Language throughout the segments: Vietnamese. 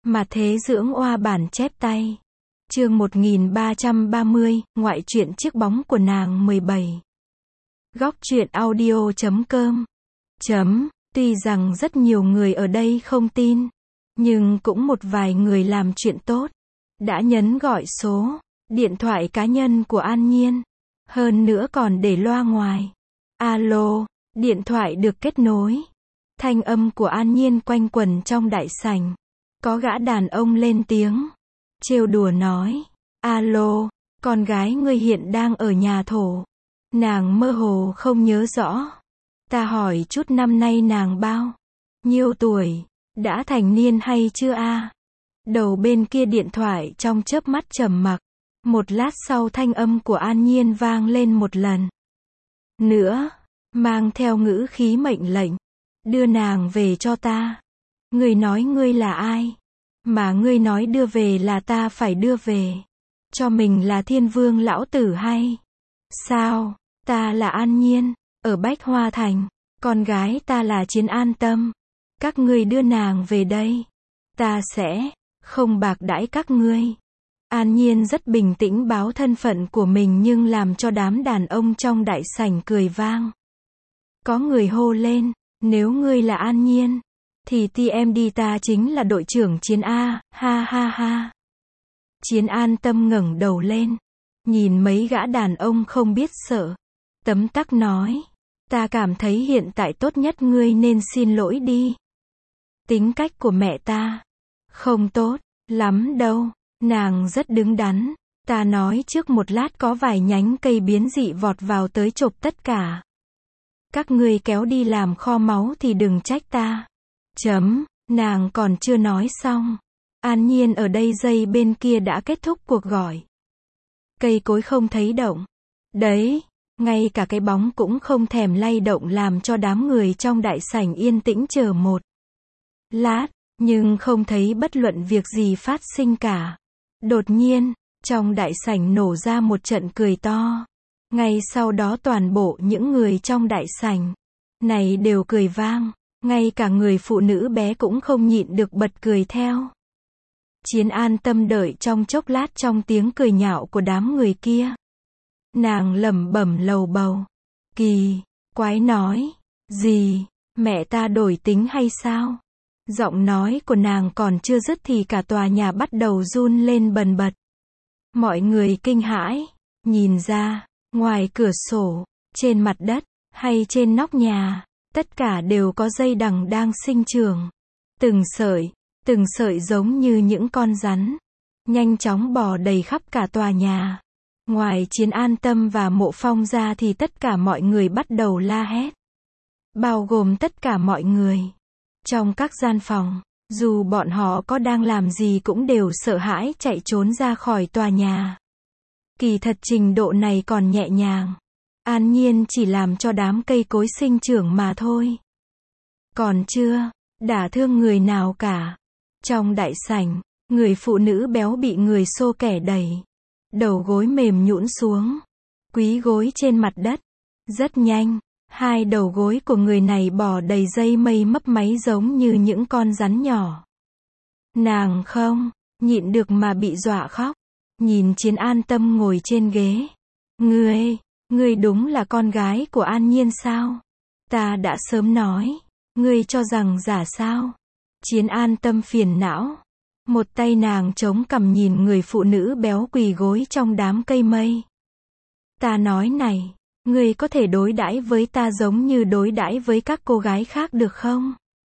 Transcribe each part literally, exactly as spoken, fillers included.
Mà thế dưỡng oa bản chép tay. Chương một nghìn ba trăm ba mươi, ngoại truyện chiếc bóng của nàng mười bảy. Góc truyện audio chấm com. Chấm, tuy rằng rất nhiều người ở đây không tin, nhưng cũng một vài người làm chuyện tốt, đã nhấn gọi số điện thoại cá nhân của An Nhiên, hơn nữa còn để loa ngoài. Alo, điện thoại được kết nối. Thanh âm của An Nhiên quanh quẩn trong đại sảnh. Có gã đàn ông lên tiếng, trêu đùa nói, alo, con gái ngươi hiện đang ở nhà thổ. Nàng mơ hồ không nhớ rõ. Ta hỏi chút năm nay nàng bao nhiêu tuổi, đã thành niên hay chưa a? Đầu bên kia điện thoại trong chớp mắt trầm mặc. Một lát sau thanh âm của An Nhiên vang lên một lần nữa, mang theo ngữ khí mệnh lệnh, đưa nàng về cho ta. Ngươi nói ngươi là ai? Mà ngươi nói đưa về là ta phải đưa về. Cho mình là Thiên Vương lão tử hay sao? Ta là An Nhiên, ở Bách Hoa Thành. Con gái ta là Chiến An Tâm. Các ngươi đưa nàng về đây, ta sẽ không bạc đãi các ngươi. An Nhiên rất bình tĩnh báo thân phận của mình nhưng làm cho đám đàn ông trong đại sảnh cười vang. Có người hô lên, nếu ngươi là An Nhiên, thì tê em đê ta chính là đội trưởng Chiến A, ha ha ha. Chiến An Tâm ngẩng đầu lên, nhìn mấy gã đàn ông không biết sợ, tấm tắc nói, ta cảm thấy hiện tại tốt nhất ngươi nên xin lỗi đi. Tính cách của mẹ ta không tốt lắm đâu, nàng rất đứng đắn, ta nói trước một lát có vài nhánh cây biến dị vọt vào tới chộp tất cả. Các ngươi kéo đi làm kho máu thì đừng trách ta. Chấm, nàng còn chưa nói xong. An Nhiên ở đây dây bên kia đã kết thúc cuộc gọi. Cây cối không thấy động. Đấy, ngay cả cái bóng cũng không thèm lay động làm cho đám người trong đại sảnh yên tĩnh chờ một lát, nhưng không thấy bất luận việc gì phát sinh cả. Đột nhiên, trong đại sảnh nổ ra một trận cười to. Ngay sau đó toàn bộ những người trong đại sảnh này đều cười vang. Ngay cả người phụ nữ bé cũng không nhịn được bật cười theo. Chiến An Tâm đợi trong chốc lát trong tiếng cười nhạo của đám người kia. Nàng lẩm bẩm lầu bầu. Kỳ quái nói, gì, mẹ ta đổi tính hay sao? Giọng nói của nàng còn chưa dứt thì cả tòa nhà bắt đầu run lên bần bật. Mọi người kinh hãi, nhìn ra, ngoài cửa sổ, trên mặt đất, hay trên nóc nhà, tất cả đều có dây đằng đang sinh trưởng. Từng sợi, từng sợi giống như những con rắn, nhanh chóng bò đầy khắp cả tòa nhà. Ngoài Chiến An Tâm và Mộ Phong ra thì tất cả mọi người bắt đầu la hét. Bao gồm tất cả mọi người. Trong các gian phòng, dù bọn họ có đang làm gì cũng đều sợ hãi chạy trốn ra khỏi tòa nhà. Kỳ thật trình độ này còn nhẹ nhàng. An Nhiên chỉ làm cho đám cây cối sinh trưởng mà thôi. Còn chưa đả thương người nào cả. Trong đại sảnh, người phụ nữ béo bị người xô kẻ đẩy. Đầu gối mềm nhũn xuống. Quý gối trên mặt đất. Rất nhanh, hai đầu gối của người này bò đầy dây mây mấp máy giống như những con rắn nhỏ. Nàng không nhịn được mà bị dọa khóc. Nhìn Chiến An Tâm ngồi trên ghế. Ngươi, ngươi đúng là con gái của An Nhiên sao? Ta đã sớm nói. Ngươi cho rằng giả sao? Chiến An Tâm phiền não. Một tay nàng chống cằm nhìn người phụ nữ béo quỳ gối trong đám cây mây. Ta nói này, ngươi có thể đối đãi với ta giống như đối đãi với các cô gái khác được không?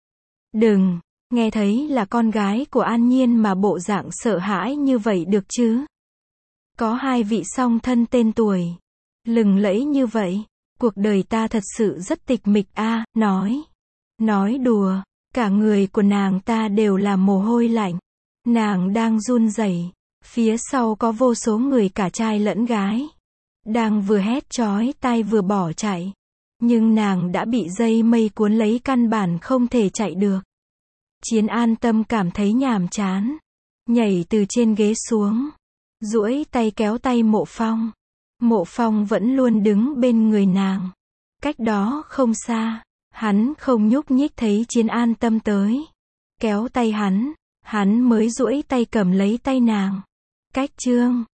Đừng, nghe thấy là con gái của An Nhiên mà bộ dạng sợ hãi như vậy được chứ? Có hai vị song thân tên tuổi lừng lẫy như vậy, cuộc đời ta thật sự rất tịch mịch a, nói. Nói đùa, cả người của nàng ta đều là mồ hôi lạnh. Nàng đang run rẩy, phía sau có vô số người cả trai lẫn gái. Đang vừa hét chói tai vừa bỏ chạy. Nhưng nàng đã bị dây mây cuốn lấy căn bản không thể chạy được. Chiến An Tâm cảm thấy nhàm chán. Nhảy từ trên ghế xuống. Duỗi tay kéo tay Mộ Phong. Mộ Phong vẫn luôn đứng bên người nàng. Cách đó không xa, hắn không nhúc nhích thấy Chiến An Tâm tới. Kéo tay hắn, Hắn mới duỗi tay cầm lấy tay nàng. Cách chương